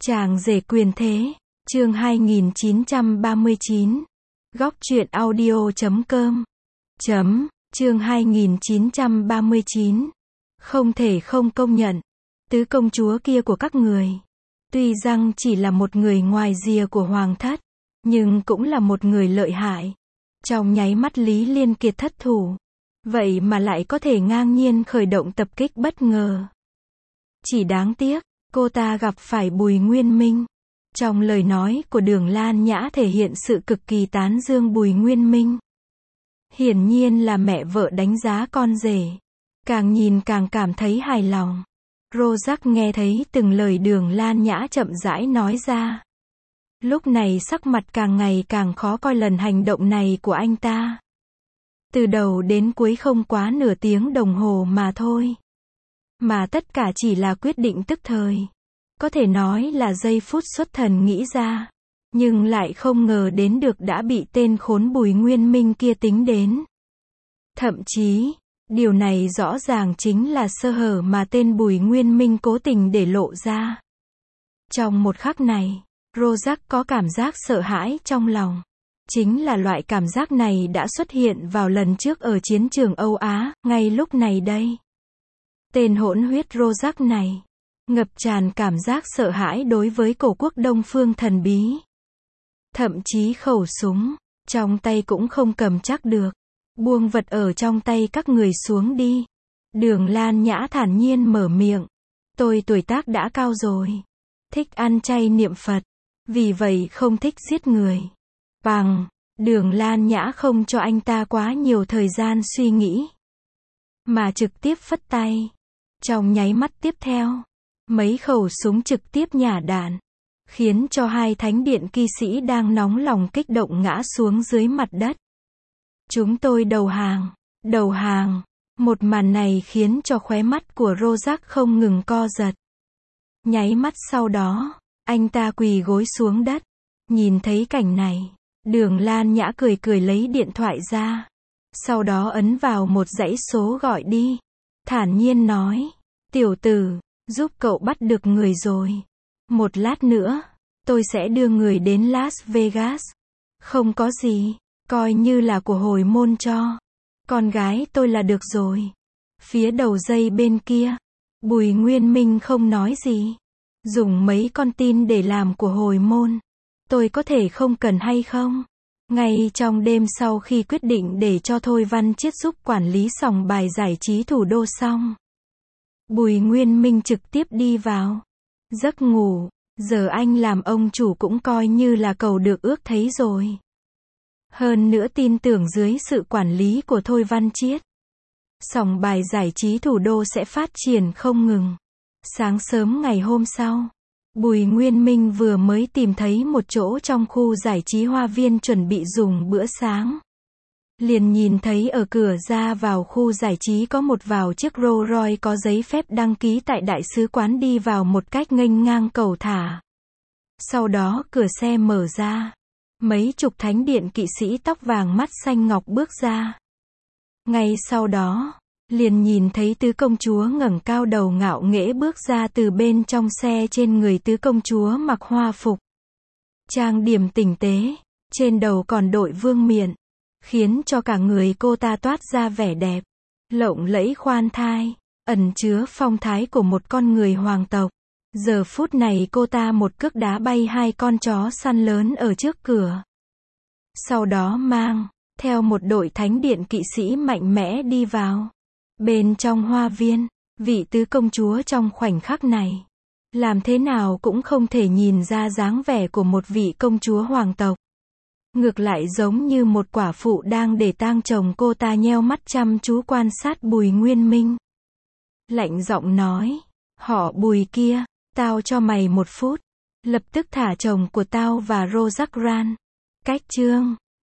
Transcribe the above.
Chàng rể quyền thế, chương 2939. Góc truyện audio.com. Chương 2939. Không thể không công nhận, tứ công chúa kia của các người, tuy rằng chỉ là một người ngoài rìa của hoàng thất, nhưng cũng là một người lợi hại. Trong nháy mắt Lý Liên Kiệt thất thủ, vậy mà lại có thể ngang nhiên khởi động tập kích bất ngờ. Chỉ đáng tiếc, cô ta gặp phải Bùi Nguyên Minh. Trong lời nói của Đường Lan Nhã thể hiện sự cực kỳ tán dương Bùi Nguyên Minh. Hiển nhiên là mẹ vợ đánh giá con rể. Càng nhìn càng cảm thấy hài lòng. Rojak nghe thấy từng lời Đường Lan Nhã chậm rãi nói ra. Lúc này sắc mặt càng ngày càng khó coi lần hành động này của anh ta. Từ đầu đến cuối không quá nửa tiếng đồng hồ mà thôi. Mà tất cả chỉ là quyết định tức thời. Có thể nói là giây phút xuất thần nghĩ ra. Nhưng lại không ngờ đến được đã bị tên khốn Bùi Nguyên Minh kia tính đến. Thậm chí, điều này rõ ràng chính là sơ hở mà tên Bùi Nguyên Minh cố tình để lộ ra. Trong một khắc này, Rojak có cảm giác sợ hãi trong lòng. Chính là loại cảm giác này đã xuất hiện vào lần trước ở chiến trường Âu Á, ngay lúc này đây. Tên hỗn huyết Rojak này, ngập tràn cảm giác sợ hãi đối với cổ quốc Đông Phương thần bí. Thậm chí khẩu súng, trong tay cũng không cầm chắc được. Buông vật ở trong tay các người xuống đi. Đường Lan Nhã thản nhiên mở miệng. Tôi tuổi tác đã cao rồi. Thích ăn chay niệm Phật. Vì vậy không thích giết người. Bằng, Đường Lan Nhã không cho anh ta quá nhiều thời gian suy nghĩ. Mà trực tiếp phất tay. Trong nháy mắt tiếp theo, mấy khẩu súng trực tiếp nhả đạn. Khiến cho hai thánh điện kỵ sĩ đang nóng lòng kích động ngã xuống dưới mặt đất. Chúng tôi đầu hàng, đầu hàng. Một màn này khiến cho khóe mắt của Rojak không ngừng co giật. Nháy mắt sau đó, anh ta quỳ gối xuống đất. Nhìn thấy cảnh này, Đường Lan Nhã cười cười lấy điện thoại ra. Sau đó ấn vào một dãy số gọi đi. Thản nhiên nói, tiểu tử, giúp cậu bắt được người rồi. Một lát nữa, tôi sẽ đưa người đến Las Vegas. Không có gì, coi như là của hồi môn cho con gái tôi là được rồi. Phía đầu dây bên kia, Bùi Nguyên Minh không nói gì. Dùng mấy con tin để làm của hồi môn. Tôi có thể không cần hay không? Ngay trong đêm sau khi quyết định để cho Thôi Văn Chiết giúp quản lý sòng bài giải trí thủ đô xong, Bùi Nguyên Minh trực tiếp đi vào giấc ngủ. Giờ anh làm ông chủ cũng coi như là cầu được ước thấy rồi. Hơn nữa tin tưởng dưới sự quản lý của Thôi Văn Chiết, sòng bài giải trí thủ đô sẽ phát triển không ngừng. Sáng sớm ngày hôm sau, Bùi Nguyên Minh vừa mới tìm thấy một chỗ trong khu giải trí Hoa Viên chuẩn bị dùng bữa sáng. Liền nhìn thấy ở cửa ra vào khu giải trí có một vào chiếc Rolls Royce có giấy phép đăng ký tại đại sứ quán đi vào một cách nghênh ngang cầu thả. Sau đó cửa xe mở ra. Mấy chục thánh điện kỵ sĩ tóc vàng mắt xanh ngọc bước ra. Ngay sau đó, liền nhìn thấy tứ công chúa ngẩng cao đầu ngạo nghễ bước ra từ bên trong xe, trên người tứ công chúa mặc hoa phục. Trang điểm tinh tế, trên đầu còn đội vương miện, khiến cho cả người cô ta toát ra vẻ đẹp, lộng lẫy khoan thai, ẩn chứa phong thái của một con người hoàng tộc. Giờ phút này cô ta một cước đá bay hai con chó săn lớn ở trước cửa. Sau đó mang theo một đội thánh điện kỵ sĩ mạnh mẽ đi vào. Bên trong hoa viên, vị tứ công chúa trong khoảnh khắc này, làm thế nào cũng không thể nhìn ra dáng vẻ của một vị công chúa hoàng tộc. Ngược lại giống như một quả phụ đang để tang chồng. Cô ta nheo mắt chăm chú quan sát Bùi Nguyên Minh. Lạnh giọng nói, họ Bùi kia, tao cho mày 1 phút. Lập tức thả chồng của tao và Rojak Ran. Cách chương